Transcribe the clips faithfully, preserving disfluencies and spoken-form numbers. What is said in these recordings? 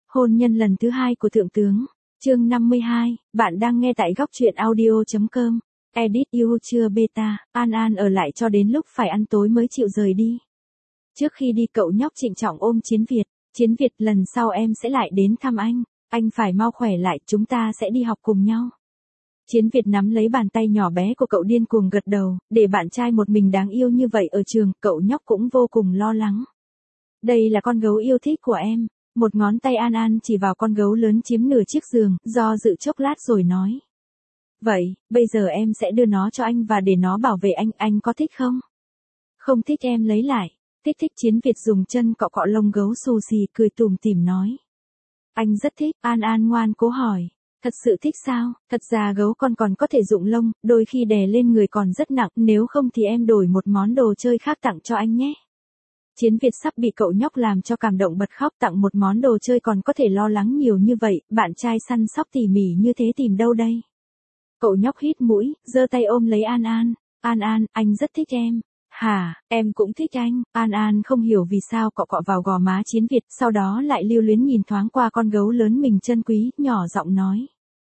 Hôn nhân lần thứ hai của thượng tướng. Chương năm mươi hai, bạn đang nghe tại góc truyện audio.com. Edit yêu chưa beta, An An ở lại cho đến lúc phải ăn tối mới chịu rời đi. Trước khi đi cậu nhóc trịnh trọng ôm Chiến Việt, Chiến Việt lần sau em sẽ lại đến thăm anh, anh phải mau khỏe lại, chúng ta sẽ đi học cùng nhau. Chiến Việt nắm lấy bàn tay nhỏ bé của cậu điên cuồng gật đầu, để bạn trai một mình đáng yêu như vậy ở trường, cậu nhóc cũng vô cùng lo lắng. Đây là con gấu yêu thích của em. Một ngón tay An An chỉ vào con gấu lớn chiếm nửa chiếc giường, do dự chốc lát rồi nói. Vậy, bây giờ em sẽ đưa nó cho anh và để nó bảo vệ anh, anh có thích không? Không thích em lấy lại. Thích thích. Chiến Việt dùng chân cọ cọ lông gấu xù xì, cười tủm tỉm nói. Anh rất thích. An An ngoan cố hỏi. Thật sự thích sao? Thật ra gấu con còn có thể dụng lông, đôi khi đè lên người còn rất nặng, nếu không thì em đổi một món đồ chơi khác tặng cho anh nhé. Chiến Việt sắp bị cậu nhóc làm cho cảm động bật khóc, tặng một món đồ chơi còn có thể lo lắng nhiều như vậy, bạn trai săn sóc tỉ mỉ như thế tìm đâu đây? Cậu nhóc hít mũi, giơ tay ôm lấy An An. An An, anh rất thích em. Hả, em cũng thích anh. An An không hiểu vì sao cọ cọ vào gò má Chiến Việt, sau đó lại lưu luyến nhìn thoáng qua con gấu lớn mình trân quý, nhỏ giọng nói.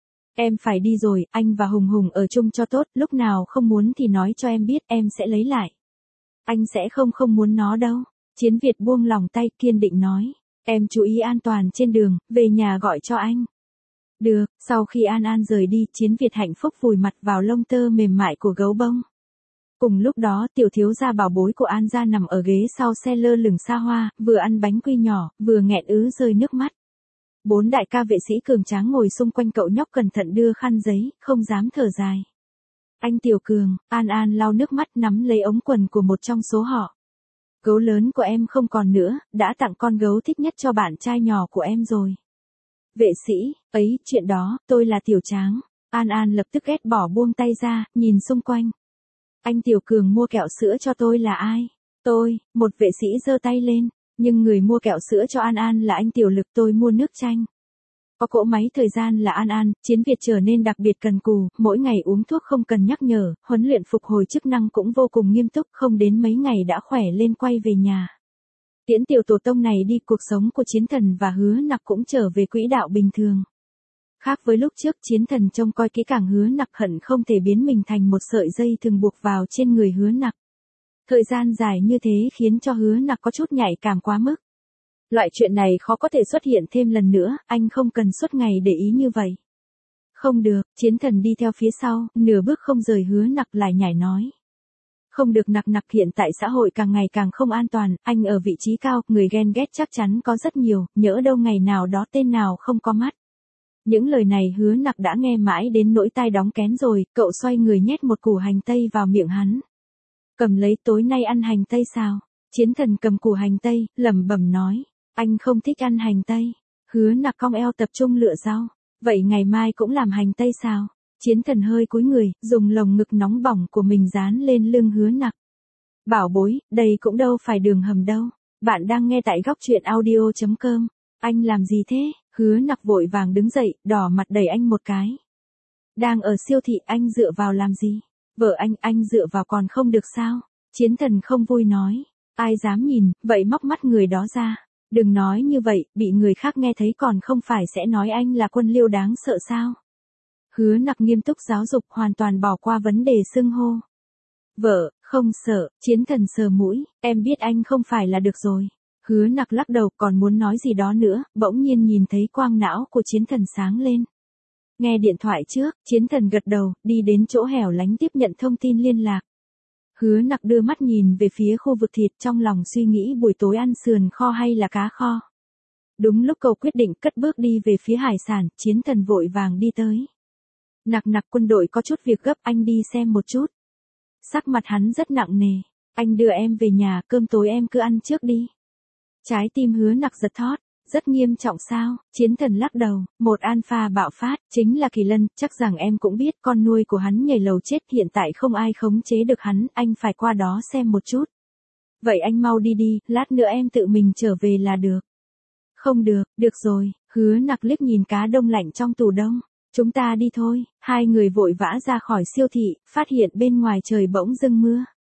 Em phải đi rồi, anh và Hùng Hùng ở chung cho tốt, lúc nào không muốn thì nói cho em biết, em sẽ lấy lại. Anh sẽ không không muốn nó đâu. Chiến Việt buông lòng tay, kiên định nói. Em chú ý an toàn trên đường, về nhà gọi cho anh. Được. Sau khi An An rời đi, Chiến Việt hạnh phúc vùi mặt vào lông tơ mềm mại của gấu bông. Cùng lúc đó, tiểu thiếu gia bảo bối của An gia nằm ở ghế sau xe lơ lửng xa hoa, vừa ăn bánh quy nhỏ, vừa nghẹn ứ rơi nước mắt. Bốn đại ca vệ sĩ cường tráng ngồi xung quanh cậu nhóc cẩn thận đưa khăn giấy, không dám thở dài. Anh Tiểu Cường. An An lau nước mắt nắm lấy ống quần của một trong số họ. Gấu lớn của em không còn nữa, đã tặng con gấu thích nhất cho bạn trai nhỏ của em rồi. Vệ sĩ, ấy, chuyện đó, tôi là Tiểu Tráng. An An lập tức ghét bỏ buông tay ra, nhìn xung quanh. Anh Tiểu Cường mua kẹo sữa cho tôi là ai? Tôi. Một vệ sĩ giơ tay lên, nhưng người mua kẹo sữa cho An An là anh Tiểu Lực, tôi mua nước chanh. Có cỗ máy thời gian là An An, Chiến Việt trở nên đặc biệt cần cù, mỗi ngày uống thuốc không cần nhắc nhở, huấn luyện phục hồi chức năng cũng vô cùng nghiêm túc, không đến mấy ngày đã khỏe lên quay về nhà. Tiễn tiểu tổ tông này đi, cuộc sống của Chiến Thần và Hứa Nặc cũng trở về quỹ đạo bình thường. Khác với lúc trước, Chiến Thần trông coi kỹ càng Hứa Nặc, hận không thể biến mình thành một sợi dây thường buộc vào trên người Hứa Nặc. Thời gian dài như thế khiến cho Hứa Nặc có chút nhạy cảm quá mức. Loại chuyện này khó có thể xuất hiện thêm lần nữa, anh không cần suốt ngày để ý như vậy. Không được. Chiến Thần đi theo phía sau, nửa bước không rời Hứa Nặc, lại nhảy nói. Không được Nặc Nặc, hiện tại xã hội càng ngày càng không an toàn, anh ở vị trí cao, người ghen ghét chắc chắn có rất nhiều, nhỡ đâu ngày nào đó tên nào không có mắt. Những lời này Hứa Nặc đã nghe mãi đến nỗi tai đóng kén rồi, cậu xoay người nhét một củ hành tây vào miệng hắn. Cầm lấy, tối nay ăn hành tây sao? Chiến Thần cầm củ hành tây, lẩm bẩm nói. Anh không thích ăn hành tây. Hứa Nặc cong eo tập trung lựa rau. Vậy ngày mai cũng làm hành tây sao? Chiến Thần hơi cúi người, dùng lồng ngực nóng bỏng của mình dán lên lưng Hứa Nặc. Bảo bối, đây cũng đâu phải đường hầm đâu. Bạn đang nghe tại góc truyện audio.com. Anh làm gì thế? Hứa Nặc vội vàng đứng dậy, đỏ mặt đẩy anh một cái. Đang ở siêu thị, anh dựa vào làm gì? Vợ anh, anh dựa vào còn không được sao? Chiến Thần không vui nói. Ai dám nhìn, vậy móc mắt người đó ra. Đừng nói như vậy, bị người khác nghe thấy còn không phải sẽ nói anh là quân liêu đáng sợ sao? Hứa Nặc nghiêm túc giáo dục, hoàn toàn bỏ qua vấn đề xưng hô. Vợ, không sợ. Chiến Thần sờ mũi, em biết anh không phải là được rồi. Hứa Nặc lắc đầu, còn muốn nói gì đó nữa, bỗng nhiên nhìn thấy quang não của Chiến Thần sáng lên. Nghe điện thoại trước. Chiến Thần gật đầu, đi đến chỗ hẻo lánh tiếp nhận thông tin liên lạc. Hứa Nặc đưa mắt nhìn về phía khu vực thịt, trong lòng suy nghĩ buổi tối ăn sườn kho hay là cá kho. Đúng lúc cậu quyết định cất bước đi về phía hải sản, Chiến Thần vội vàng đi tới. Nặc Nặc, quân đội có chút việc gấp, anh đi xem một chút. Sắc mặt hắn rất nặng nề. Anh đưa em về nhà, cơm tối em cứ ăn trước đi. Trái tim Hứa Nặc giật thót. Rất nghiêm trọng sao? Chiến Thần lắc đầu, một alpha bạo phát, chính là Kỳ Lân, chắc rằng em cũng biết, con nuôi của hắn nhảy lầu chết, hiện tại không ai khống chế được hắn, anh phải qua đó xem một chút. Vậy anh mau đi đi, lát nữa em tự mình trở về là được. Không được. Được rồi. Hứa Nặc liếc nhìn cá đông lạnh trong tủ đông. Chúng ta đi thôi. Hai người vội vã ra khỏi siêu thị, phát hiện bên ngoài trời bỗng dưng mưa.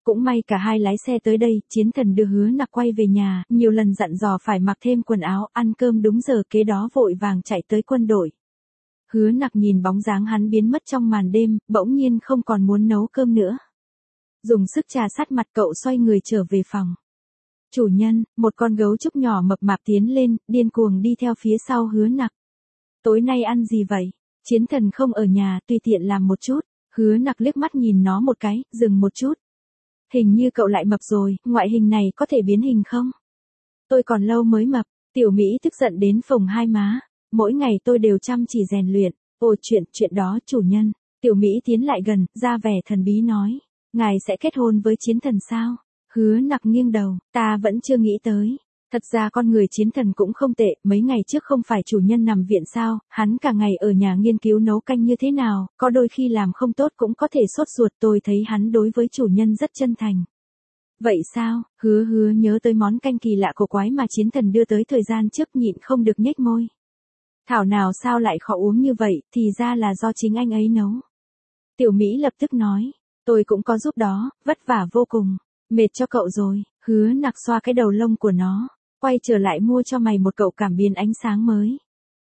Cũng may cả hai lái xe tới đây, Chiến Thần đưa Hứa Nặc quay về nhà, nhiều lần dặn dò phải mặc thêm quần áo, ăn cơm đúng giờ, kế đó vội vàng chạy tới quân đội. Hứa Nặc nhìn bóng dáng hắn biến mất trong màn đêm, bỗng nhiên không còn muốn nấu cơm nữa. Dùng sức trà sát mặt, cậu xoay người trở về phòng. Chủ nhân, một con gấu trúc nhỏ mập mạp tiến lên, điên cuồng đi theo phía sau Hứa Nặc. Tối nay ăn gì vậy? Chiến Thần không ở nhà, tùy tiện làm một chút. Hứa Nặc liếc mắt nhìn nó một cái, dừng một chút. Hình như cậu lại mập rồi, ngoại hình này có thể biến hình không? Tôi còn lâu mới mập. Tiểu Mỹ tức giận đến phồng hai má. Mỗi ngày tôi đều chăm chỉ rèn luyện. Ồ, chuyện, chuyện đó chủ nhân. Tiểu Mỹ tiến lại gần, ra vẻ thần bí nói. Ngài sẽ kết hôn với Chiến Thần sao? Hứa Nặc nghiêng đầu, ta vẫn chưa nghĩ tới. Thật ra con người Chiến Thần cũng không tệ, mấy ngày trước không phải chủ nhân nằm viện sao, hắn cả ngày ở nhà nghiên cứu nấu canh như thế nào, có đôi khi làm không tốt cũng có thể sốt ruột, tôi thấy hắn đối với chủ nhân rất chân thành. Vậy sao? Hứa hứa nhớ tới món canh kỳ lạ cổ quái mà Chiến Thần đưa tới thời gian trước, nhịn không được nhếch môi. Thảo nào sao lại khó uống như vậy, thì ra là do chính anh ấy nấu. Tiểu Mỹ lập tức nói, tôi cũng có giúp đó, vất vả vô cùng, mệt cho cậu rồi. Hứa Nặc xoa cái đầu lông của nó, quay trở lại mua cho mày một cậu cảm biến ánh sáng mới.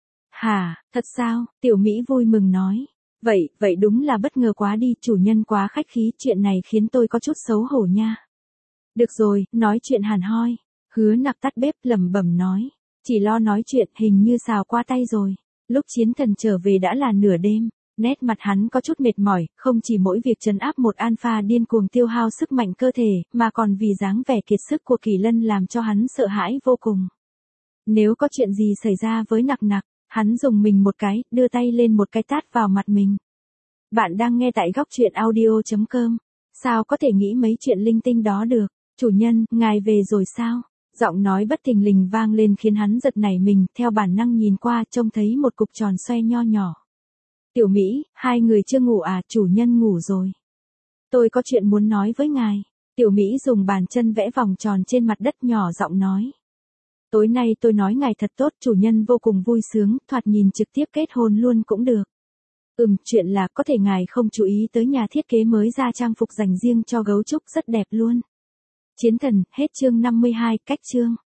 Hả, thật sao? Tiểu Mỹ vui mừng nói. Vậy, vậy đúng là bất ngờ quá đi, chủ nhân quá khách khí, chuyện này khiến tôi có chút xấu hổ nha. Được rồi, nói chuyện hàn hoi. Hứa Nặc tắt bếp lẩm bẩm nói. Chỉ lo nói chuyện, hình như xào qua tay rồi. Lúc Chiến Thần trở về đã là nửa đêm. Nét mặt hắn có chút mệt mỏi, không chỉ mỗi việc trấn áp một alpha điên cuồng tiêu hao sức mạnh cơ thể, mà còn vì dáng vẻ kiệt sức của Kỳ Lân làm cho hắn sợ hãi vô cùng. Nếu có chuyện gì xảy ra với Nặc Nặc, hắn dùng mình một cái, đưa tay lên một cái tát vào mặt mình. Bạn đang nghe tại góc truyện audio chấm com. Sao có thể nghĩ mấy chuyện linh tinh đó được? Chủ nhân, ngài về rồi sao? Giọng nói bất thình lình vang lên khiến hắn giật nảy mình, theo bản năng nhìn qua, trông thấy một cục tròn xoe nho nhỏ. Tiểu Mỹ, hai người chưa ngủ à? Chủ nhân ngủ rồi. Tôi có chuyện muốn nói với ngài. Tiểu Mỹ dùng bàn chân vẽ vòng tròn trên mặt đất, nhỏ giọng nói. Tối nay tôi nói ngài thật tốt, chủ nhân vô cùng vui sướng, thoạt nhìn trực tiếp kết hôn luôn cũng được. Ừm, chuyện là có thể ngài không chú ý tới nhà thiết kế mới ra trang phục dành riêng cho gấu trúc rất đẹp luôn. Chiến Thần, hết chương năm mươi hai, cách chương.